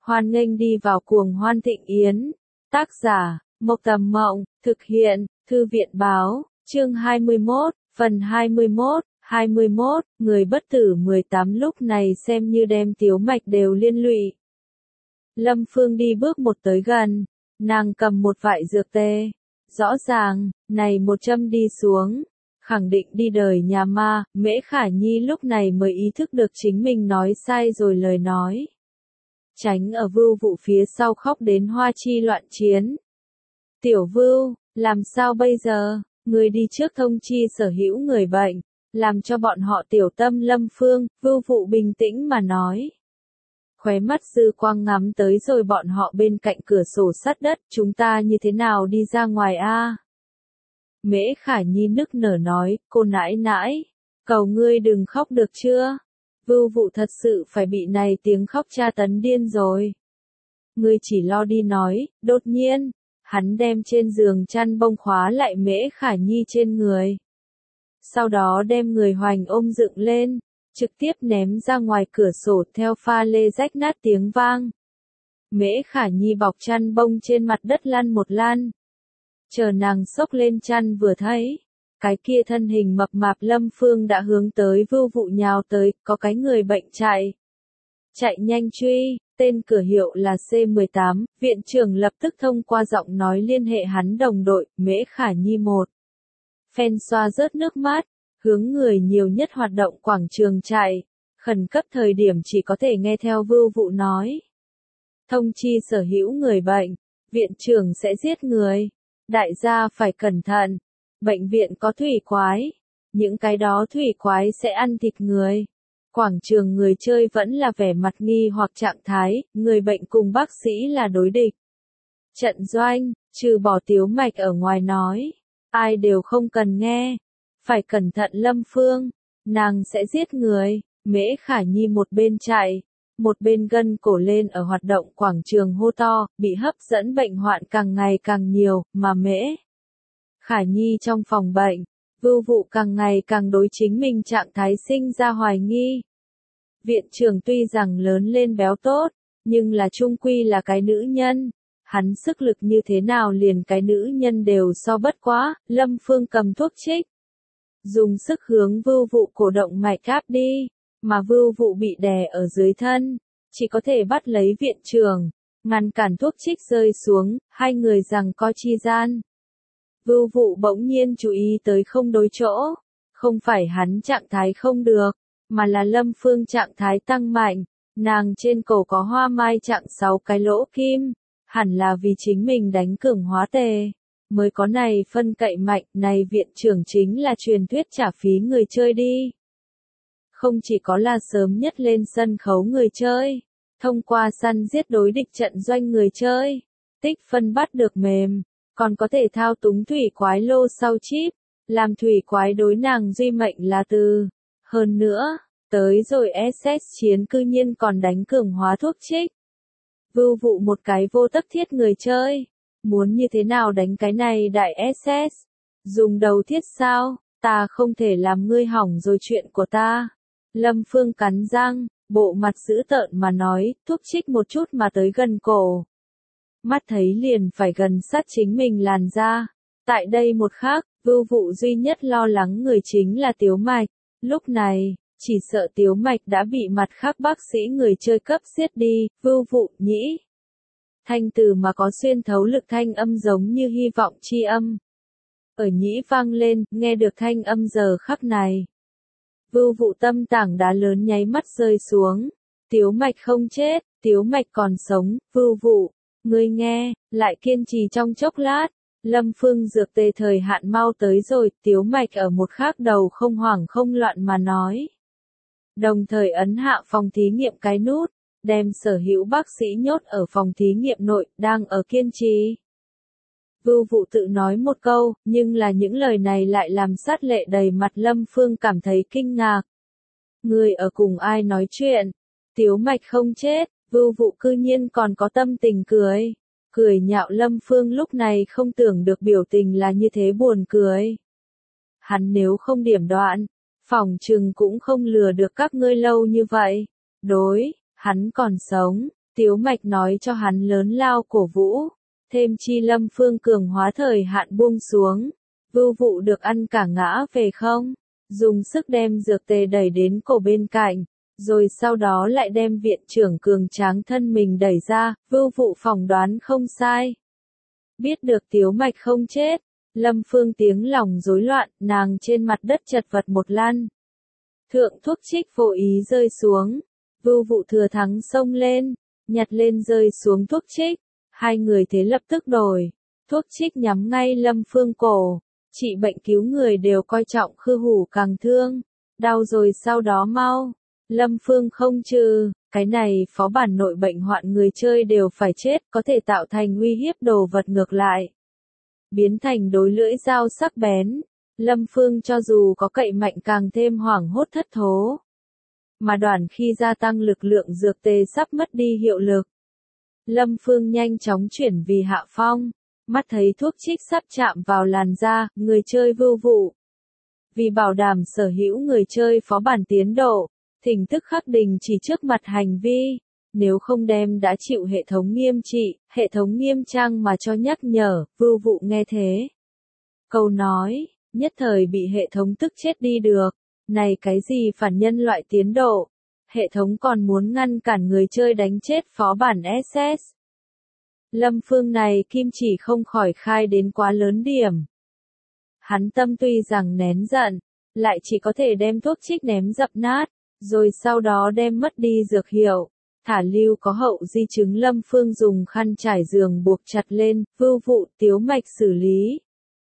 Hoan nghênh đi vào cuồng hoan thịnh yến. Tác giả, Mộc Tầm Mộng, thực hiện, Thư viện Báo, chương 21, phần 21, người bất tử 18 lúc này xem như đem Tiếu Mạch đều liên lụy. Lâm Phương đi bước một tới gần, nàng cầm một vại dược tê. Rõ ràng, này một châm đi xuống, khẳng định đi đời nhà ma. Mễ Khả Nhi lúc này mới ý thức được chính mình nói sai rồi lời nói. Tránh ở Vưu Vụ phía sau khóc đến hoa chi loạn chiến. Tiểu Vưu, làm sao bây giờ, người đi trước thông chi sở hữu người bệnh, làm cho bọn họ tiểu tâm Lâm Phương. Vưu Vụ bình tĩnh mà nói. Khóe mắt dư quang ngắm tới rồi bọn họ bên cạnh cửa sổ sắt đất, chúng ta như thế nào đi ra ngoài a? Mễ Khả Nhi nức nở nói, cô nãi nãi, cầu ngươi đừng khóc được chưa? Vưu Vụ thật sự phải bị này tiếng khóc tra tấn điên rồi. Ngươi chỉ lo đi nói. Đột nhiên, hắn đem trên giường chăn bông khóa lại Mễ Khả Nhi trên người. Sau đó đem người hoành ôm dựng lên, trực tiếp ném ra ngoài cửa sổ theo pha lê rách nát tiếng vang. Mễ Khả Nhi bọc chăn bông trên mặt đất lăn một lăn. Chờ nàng xốc lên chăn vừa thấy, cái kia thân hình mập mạp Lâm Phương đã hướng tới Vưu Vụ nhào tới, có cái người bệnh chạy. Chạy nhanh truy, tên cửa hiệu là C18, viện trưởng lập tức thông qua giọng nói liên hệ hắn đồng đội, Mễ Khả Nhi một. Phen xoa rớt nước mắt, hướng người nhiều nhất hoạt động quảng trường chạy, khẩn cấp thời điểm chỉ có thể nghe theo Vưu Vụ nói. Thông chi sở hữu người bệnh, viện trưởng sẽ giết người, đại gia phải cẩn thận, bệnh viện có thủy quái, những cái đó thủy quái sẽ ăn thịt người. Quảng trường người chơi vẫn là vẻ mặt nghi hoặc trạng thái, người bệnh cùng bác sĩ là đối địch. Trận doanh, trừ bỏ Tiếu Mạch ở ngoài nói, ai đều không cần nghe. Phải cẩn thận Lâm Phương, nàng sẽ giết người. Mễ Khả Nhi một bên chạy, một bên gân cổ lên ở hoạt động quảng trường hô to, bị hấp dẫn bệnh hoạn càng ngày càng nhiều, mà Mễ Khả Nhi trong phòng bệnh, Vưu Vụ càng ngày càng đối chính mình trạng thái sinh ra hoài nghi. Viện trưởng tuy rằng lớn lên béo tốt, nhưng là chung quy là cái nữ nhân. Hắn sức lực như thế nào liền cái nữ nhân đều so bất quá. Lâm Phương cầm thuốc trích, dùng sức hướng Vưu Vụ cổ động mạch áp đi, mà Vưu Vụ bị đè ở dưới thân, chỉ có thể bắt lấy viện trưởng, ngăn cản thuốc trích rơi xuống, hai người giằng co chi gian. Vưu Vụ bỗng nhiên chú ý tới không đối chỗ, không phải hắn trạng thái không được, mà là Lâm Phương trạng thái tăng mạnh, nàng trên cổ có hoa mai trạng 6 cái lỗ kim, hẳn là vì chính mình đánh cường hóa tề, mới có này phân cậy mạnh. Này viện trưởng chính là truyền thuyết trả phí người chơi đi. Không chỉ có là sớm nhất lên sân khấu người chơi, thông qua săn giết đối địch trận doanh người chơi, tích phân bắt được mềm, còn có thể thao túng thủy quái lô sau chip, làm thủy quái đối nàng duy mệnh là từ. Hơn nữa, tới rồi SS chiến cư nhiên còn đánh cường hóa thuốc trích. Vưu Vụ một cái vô tấp thiết người chơi, muốn như thế nào đánh cái này đại SS? Dùng đầu thiết sao? Ta không thể làm ngươi hỏng rồi chuyện của ta. Lâm Phương cắn răng, bộ mặt dữ tợn mà nói, thuốc trích một chút mà tới gần cổ. Mắt thấy liền phải gần sát chính mình làn da. Tại đây một khắc, Vưu Vụ duy nhất lo lắng người chính là Tiếu Mạch. Lúc này, chỉ sợ Tiếu Mạch đã bị mặt khác bác sĩ người chơi cấp giết đi. Vưu Vụ nhĩ thanh từ mà có xuyên thấu lực thanh âm giống như hy vọng chi âm. Ở nhĩ vang lên, nghe được thanh âm giờ khắc này. Vưu Vụ tâm tảng đá lớn nháy mắt rơi xuống. Tiếu Mạch không chết, Tiếu Mạch còn sống. Vưu Vụ, ngươi nghe, lại kiên trì trong chốc lát. Lâm Phương dược tê thời hạn mau tới rồi. Tiếu Mạch ở một khác đầu không hoảng không loạn mà nói. Đồng thời ấn hạ phòng thí nghiệm cái nút, đem sở hữu bác sĩ nhốt ở phòng thí nghiệm nội, đang ở kiên trì. Vưu Vụ tự nói một câu, nhưng là những lời này lại làm sát lệ đầy mặt. Lâm Phương cảm thấy kinh ngạc. Người ở cùng ai nói chuyện? Tiếu Mạch không chết. Vưu Vụ cư nhiên còn có tâm tình cười. Cười nhạo Lâm Phương lúc này không tưởng được biểu tình là như thế buồn cười. Hắn nếu không điểm đoạn, phỏng chừng cũng không lừa được các ngươi lâu như vậy. Đối, hắn còn sống, Tiếu Mạch nói cho hắn lớn lao cổ vũ, thêm chi Lâm Phương cường hóa thời hạn buông xuống, Vưu Vụ được ăn cả ngã về không, dùng sức đem dược tề đẩy đến cổ bên cạnh, rồi sau đó lại đem viện trưởng cường tráng thân mình đẩy ra, Vưu Vụ phỏng đoán không sai. Biết được Tiếu Mạch không chết, Lâm Phương tiếng lòng rối loạn, nàng trên mặt đất chật vật một lăn. Thượng thuốc trích vô ý rơi xuống, Vưu Vụ thừa thắng xông lên, nhặt lên rơi xuống thuốc trích, hai người thế lập tức đổi, thuốc trích nhắm ngay Lâm Phương cổ, trị bệnh cứu người đều coi trọng khư hủ càng thương, đau rồi sau đó mau, Lâm Phương không trừ, cái này phó bản nội bệnh hoạn người chơi đều phải chết, có thể tạo thành uy hiếp đồ vật ngược lại, biến thành đối lưỡi dao sắc bén, Lâm Phương cho dù có cậy mạnh càng thêm hoảng hốt thất thố. Mà đoàn khi gia tăng lực lượng dược tề sắp mất đi hiệu lực. Lâm Phương nhanh chóng chuyển vì hạ phong, mắt thấy thuốc trích sắp chạm vào làn da, người chơi Vưu Vụ. Vì bảo đảm sở hữu người chơi phó bản tiến độ, thỉnh tức khắc đình chỉ trước mặt hành vi, nếu không đem đã chịu hệ thống nghiêm trị, hệ thống nghiêm trang mà cho nhắc nhở, Vưu Vụ nghe thế. Câu nói, nhất thời bị hệ thống tức chết đi được, này cái gì phản nhân loại tiến độ, hệ thống còn muốn ngăn cản người chơi đánh chết phó bản SS. Lâm Phương này kim chỉ không khỏi khai đến quá lớn điểm. Hắn tâm tuy rằng nén giận, lại chỉ có thể đem thuốc trích ném dập nát, rồi sau đó đem mất đi dược hiệu. Thả lưu có hậu di chứng Lâm Phương dùng khăn trải giường buộc chặt lên, Vưu Vụ Tiếu Mạch xử lý.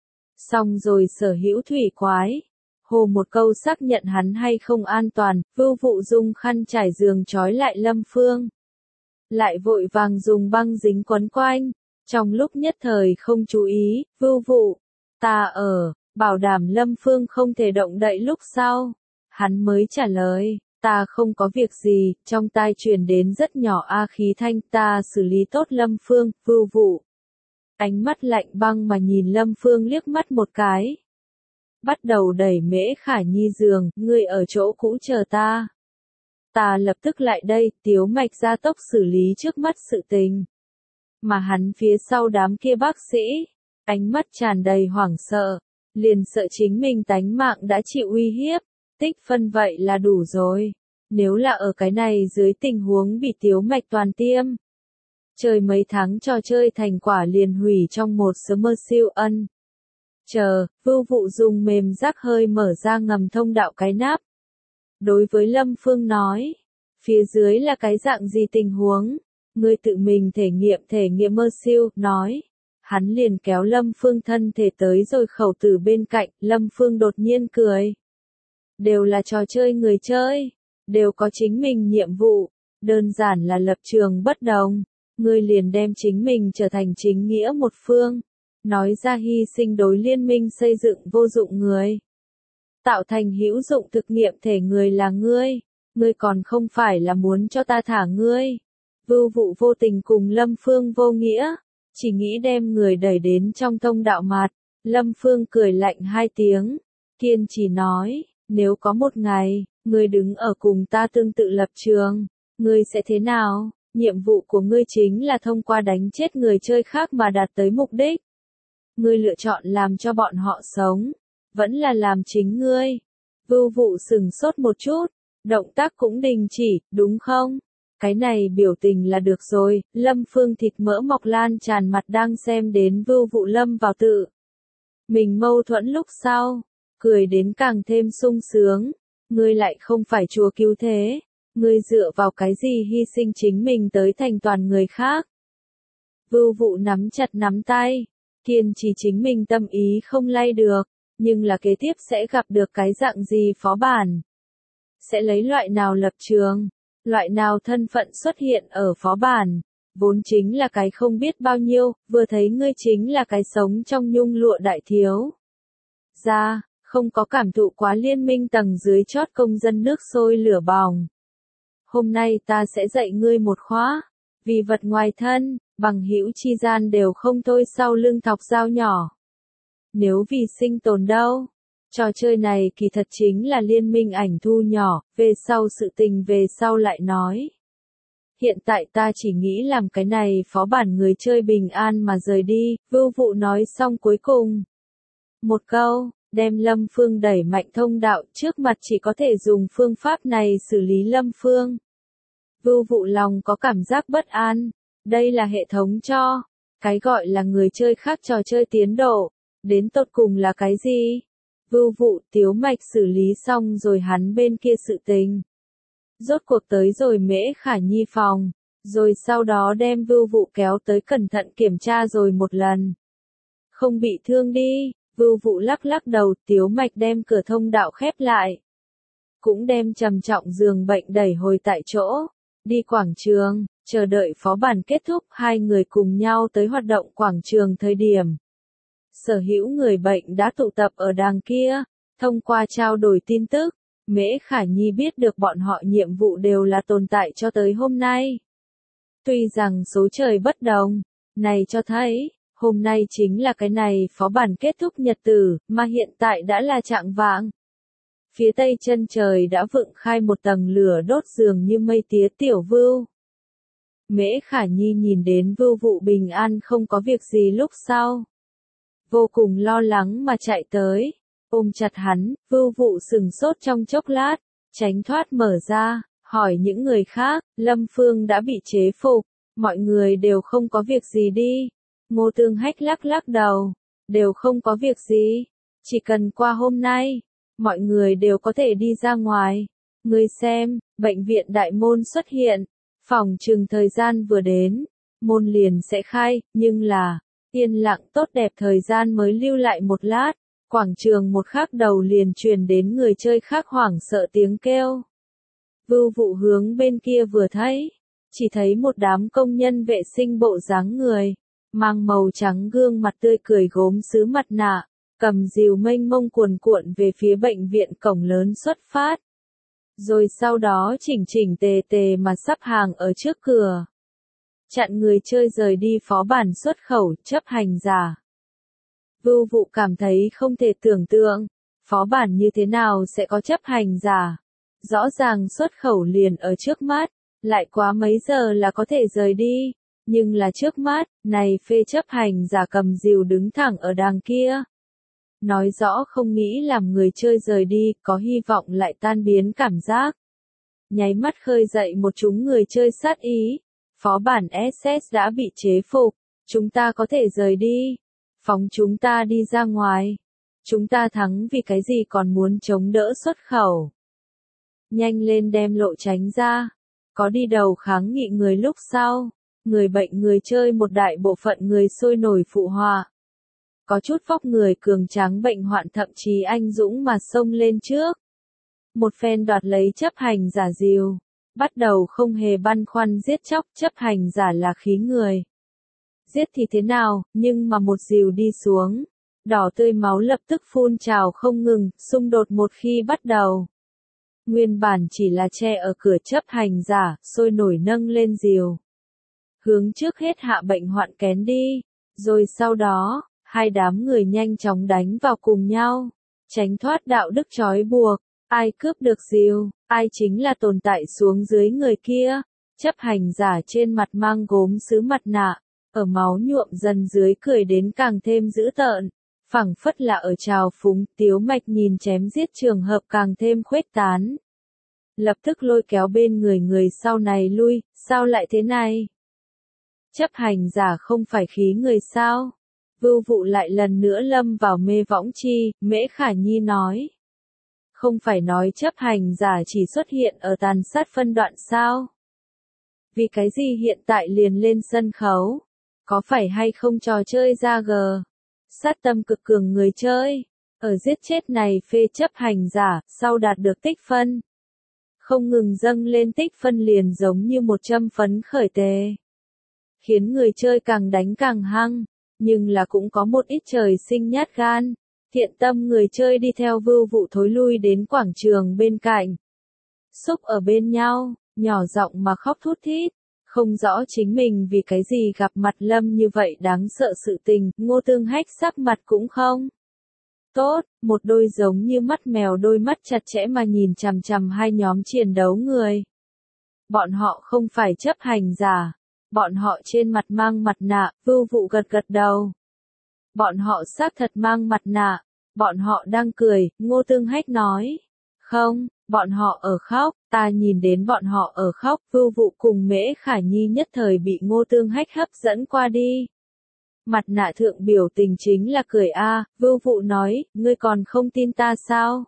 Xong rồi sở hữu thủy quái. Hồ một câu xác nhận hắn hay không an toàn, Vưu Vụ dùng khăn trải giường trói lại Lâm Phương. Lại vội vàng dùng băng dính quấn quanh. Trong lúc nhất thời không chú ý, Vưu Vụ, ta ở, bảo đảm Lâm Phương không thể động đậy lúc sau. Hắn mới trả lời, ta không có việc gì, trong tai truyền đến rất nhỏ khí thanh, ta xử lý tốt Lâm Phương, Vưu Vụ. Ánh mắt lạnh băng mà nhìn Lâm Phương liếc mắt một cái. Bắt đầu đẩy Mễ Khả Nhi giường, ngươi ở chỗ cũ chờ ta. Ta lập tức lại đây, Tiếu Mạch gia tốc xử lý trước mắt sự tình. Mà hắn phía sau đám kia bác sĩ, ánh mắt tràn đầy hoảng sợ, liền sợ chính mình tánh mạng đã chịu uy hiếp, tích phân vậy là đủ rồi. Nếu là ở cái này dưới tình huống bị Tiếu Mạch toàn tiêm. Chơi mấy tháng trò chơi thành quả liền hủy trong một summer siêu ân. Chờ, Vưu Vụ dùng mềm rắc hơi mở ra ngầm thông đạo cái nắp. Đối với Lâm Phương nói, phía dưới là cái dạng gì tình huống, ngươi tự mình thể nghiệm mơ siêu, nói. Hắn liền kéo Lâm Phương thân thể tới rồi khẩu tử bên cạnh, Lâm Phương đột nhiên cười. Đều là trò chơi người chơi, đều có chính mình nhiệm vụ, đơn giản là lập trường bất đồng, ngươi liền đem chính mình trở thành chính nghĩa một phương. Nói ra hy sinh đối liên minh xây dựng vô dụng người. Tạo thành hữu dụng thực nghiệm thể người là ngươi còn không phải là muốn cho ta thả ngươi. Vưu Vụ vô tình cùng Lâm Phương vô nghĩa, chỉ nghĩ đem người đẩy đến trong thông đạo mạt. Lâm Phương cười lạnh hai tiếng, kiên trì nói, nếu có một ngày, ngươi đứng ở cùng ta tương tự lập trường, ngươi sẽ thế nào? Nhiệm vụ của ngươi chính là thông qua đánh chết người chơi khác mà đạt tới mục đích. Ngươi lựa chọn làm cho bọn họ sống, vẫn là làm chính ngươi. Vưu Vụ sừng sốt một chút, động tác cũng đình chỉ, đúng không? Cái này biểu tình là được rồi, Lâm Phương thịt mỡ mọc lan tràn mặt đang xem đến Vưu Vụ lâm vào tự. Mình mâu thuẫn lúc sau, cười đến càng thêm sung sướng, ngươi lại không phải chúa cứu thế, ngươi dựa vào cái gì hy sinh chính mình tới thành toàn người khác. Vưu Vụ nắm chặt nắm tay, kiên trì chính mình tâm ý không lay được, nhưng là kế tiếp sẽ gặp được cái dạng gì phó bản. Sẽ lấy loại nào lập trường, loại nào thân phận xuất hiện ở phó bản, vốn chính là cái không biết bao nhiêu, vừa thấy ngươi chính là cái sống trong nhung lụa đại thiếu. Ra, không có cảm thụ quá liên minh tầng dưới chót công dân nước sôi lửa bỏng. Hôm nay ta sẽ dạy ngươi một khóa, vì vật ngoài thân, bằng hữu chi gian đều không thôi sau lưng thọc dao nhỏ. Nếu vì sinh tồn đâu, trò chơi này kỳ thật chính là liên minh ảnh thu nhỏ, về sau sự tình về sau lại nói. Hiện tại ta chỉ nghĩ làm cái này phó bản người chơi bình an mà rời đi, Vưu Vụ nói xong cuối cùng. Một câu, đem Lâm Phương đẩy mạnh thông đạo trước mặt chỉ có thể dùng phương pháp này xử lý Lâm Phương. Vưu Vụ lòng có cảm giác bất an, đây là hệ thống cho, cái gọi là người chơi khác trò chơi tiến độ, đến tột cùng là cái gì? Vưu Vụ Tiếu Mạch xử lý xong rồi hắn bên kia sự tình. Rốt cuộc tới rồi Mễ Khả Nhi phòng, rồi sau đó đem Vưu Vụ kéo tới cẩn thận kiểm tra rồi một lần. Không bị thương đi, Vưu Vụ lắc lắc đầu, Tiếu Mạch đem cửa thông đạo khép lại. Cũng đem trầm trọng giường bệnh đẩy hồi tại chỗ, đi quảng trường, chờ đợi phó bản kết thúc, hai người cùng nhau tới hoạt động quảng trường thời điểm. Sở hữu người bệnh đã tụ tập ở đàng kia, thông qua trao đổi tin tức, Mễ Khả Nhi biết được bọn họ nhiệm vụ đều là tồn tại cho tới hôm nay. Tuy rằng số trời bất đồng, này cho thấy, hôm nay chính là cái này phó bản kết thúc nhật tử, mà hiện tại đã là trạng vạng. Phía tây chân trời đã vượng khai một tầng lửa đốt dường như mây tía tiểu Vưu. Mễ Khả Nhi nhìn đến Vưu Vụ bình an không có việc gì lúc sau. Vô cùng lo lắng mà chạy tới, ôm chặt hắn, Vưu Vụ sừng sốt trong chốc lát, tránh thoát mở ra, hỏi những người khác, Lâm Phương đã bị chế phục, mọi người đều không có việc gì đi. Ngô Tương Hách lắc lắc đầu, đều không có việc gì, chỉ cần qua hôm nay, mọi người đều có thể đi ra ngoài. Ngươi xem, bệnh viện đại môn xuất hiện, phòng chừng thời gian vừa đến, môn liền sẽ khai, nhưng là, yên lặng tốt đẹp thời gian mới lưu lại một lát, quảng trường một khắc đầu liền truyền đến người chơi khác hoảng sợ tiếng kêu. Vưu Vụ hướng bên kia vừa thấy, chỉ thấy một đám công nhân vệ sinh bộ dáng người, mang màu trắng gương mặt tươi cười gốm sứ mặt nạ, cầm rìu mênh mông cuồn cuộn về phía bệnh viện cổng lớn xuất phát. Rồi sau đó chỉnh chỉnh tề tề mà sắp hàng ở trước cửa. Chặn người chơi rời đi phó bản xuất khẩu, chấp hành giả. Vưu Vụ cảm thấy không thể tưởng tượng, phó bản như thế nào sẽ có chấp hành giả. Rõ ràng xuất khẩu liền ở trước mắt, lại quá mấy giờ là có thể rời đi, nhưng là trước mắt, này phê chấp hành giả cầm rìu đứng thẳng ở đàng kia. Nói rõ không nghĩ làm người chơi rời đi, có hy vọng lại tan biến cảm giác. Nháy mắt khơi dậy một chúng người chơi sát ý. Phó bản SS đã bị chế phục, chúng ta có thể rời đi. Phóng chúng ta đi ra ngoài. Chúng ta thắng vì cái gì còn muốn chống đỡ xuất khẩu. Nhanh lên đem lộ tránh ra. Có đi đầu kháng nghị người lúc sau. Người bệnh người chơi một đại bộ phận người sôi nổi phụ họa. Có chút vóc người cường tráng bệnh hoạn thậm chí anh dũng mà xông lên trước. Một phen đoạt lấy chấp hành giả rìu. Bắt đầu không hề băn khoăn giết chóc, chấp hành giả là khí người. Giết thì thế nào, nhưng mà một rìu đi xuống. Đỏ tươi máu lập tức phun trào không ngừng, xung đột một khi bắt đầu. Nguyên bản chỉ là che ở cửa chấp hành giả, sôi nổi nâng lên rìu. Hướng trước hết hạ bệnh hoạn kén đi, rồi sau đó, hai đám người nhanh chóng đánh vào cùng nhau, tránh thoát đạo đức trói buộc, ai cướp được rìu, ai chính là tồn tại xuống dưới người kia. Chấp hành giả trên mặt mang gốm sứ mặt nạ, ở máu nhuộm dần dưới cười đến càng thêm dữ tợn, phảng phất là ở trào phúng. Tiếu Mạch nhìn chém giết trường hợp càng thêm khuếch tán. Lập tức lôi kéo bên người sau này lui, sao lại thế này? Chấp hành giả không phải khí người sao? Vưu Vụ lại lần nữa lâm vào mê võng chi, Mễ Khả Nhi nói. Không phải nói chấp hành giả chỉ xuất hiện ở tàn sát phân đoạn sao? Vì cái gì hiện tại liền lên sân khấu? Có phải hay không trò chơi ra gờ? Sát tâm cực cường người chơi, ở giết chết này phê chấp hành giả, sau đạt được tích phân. Không ngừng dâng lên tích phân liền giống như một châm phấn khởi tề. Khiến người chơi càng đánh càng hăng, nhưng là cũng có một ít trời sinh nhát gan. Thiện tâm người chơi đi theo Vưu Vụ thối lui đến quảng trường bên cạnh. Xúc ở bên nhau, nhỏ giọng mà khóc thút thít. Không rõ chính mình vì cái gì gặp mặt Lâm như vậy đáng sợ sự tình, Ngô Tương Hách sắc mặt cũng không tốt, một đôi giống như mắt mèo đôi mắt chặt chẽ mà nhìn chằm chằm hai nhóm chiến đấu người. Bọn họ không phải chấp hành giả. Bọn họ trên mặt mang mặt nạ, Vưu Vụ gật gật đầu. Bọn họ xác thật mang mặt nạ. Bọn họ đang cười, Ngô Tương Hách nói. Không, bọn họ ở khóc, ta nhìn đến bọn họ ở khóc, Vưu Vụ cùng Mễ Khả Nhi nhất thời bị Ngô Tương Hách hấp dẫn qua đi. Mặt nạ thượng biểu tình chính là cười a, Vưu Vụ nói, ngươi còn không tin ta sao?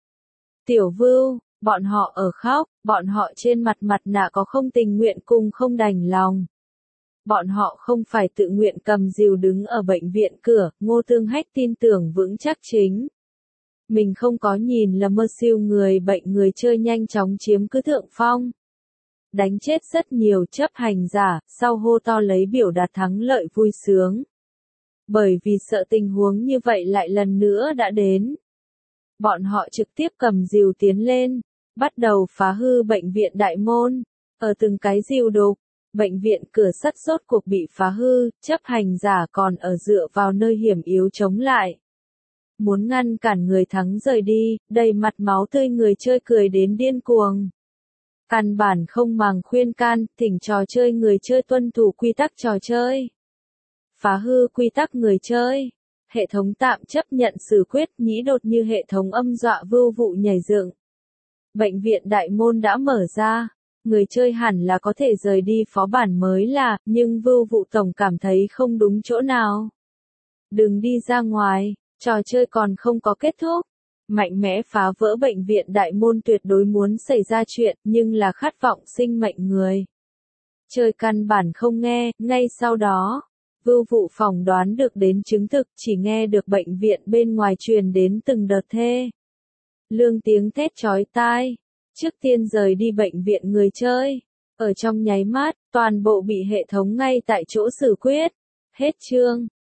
Tiểu Vưu, bọn họ ở khóc, bọn họ trên mặt nạ có không tình nguyện cùng không đành lòng. Bọn họ không phải tự nguyện cầm rìu đứng ở bệnh viện cửa, Ngô Tương Hách tin tưởng vững chắc chính. Mình không có nhìn là mơ siêu người bệnh người chơi nhanh chóng chiếm cứ thượng phong. Đánh chết rất nhiều chấp hành giả, sau hô to lấy biểu đạt thắng lợi vui sướng. Bởi vì sợ tình huống như vậy lại lần nữa đã đến. Bọn họ trực tiếp cầm rìu tiến lên, bắt đầu phá hư bệnh viện đại môn, ở từng cái rìu đục. Bệnh viện cửa sắt rốt cuộc bị phá hư, chấp hành giả còn ở dựa vào nơi hiểm yếu chống lại. Muốn ngăn cản người thắng rời đi, đầy mặt máu tươi người chơi cười đến điên cuồng. Căn bản không màng khuyên can, thỉnh trò chơi người chơi tuân thủ quy tắc trò chơi. Phá hư quy tắc người chơi. Hệ thống tạm chấp nhận xử quyết nhĩ đột như hệ thống âm dọa Vưu Vụ nhảy dựng. Bệnh viện đại môn đã mở ra. Người chơi hẳn là có thể rời đi phó bản mới là, nhưng Vưu Vụ tổng cảm thấy không đúng chỗ nào. Đừng đi ra ngoài, trò chơi còn không có kết thúc. Mạnh mẽ phá vỡ bệnh viện đại môn tuyệt đối muốn xảy ra chuyện, nhưng là khát vọng sinh mệnh người. Chơi căn bản không nghe, ngay sau đó, Vưu Vụ phỏng đoán được đến chứng thực, chỉ nghe được bệnh viện bên ngoài truyền đến từng đợt thê lương tiếng thét chói tai. Trước tiên rời đi bệnh viện người chơi. Ở trong nháy mắt, toàn bộ bị hệ thống ngay tại chỗ xử quyết. Hết chương.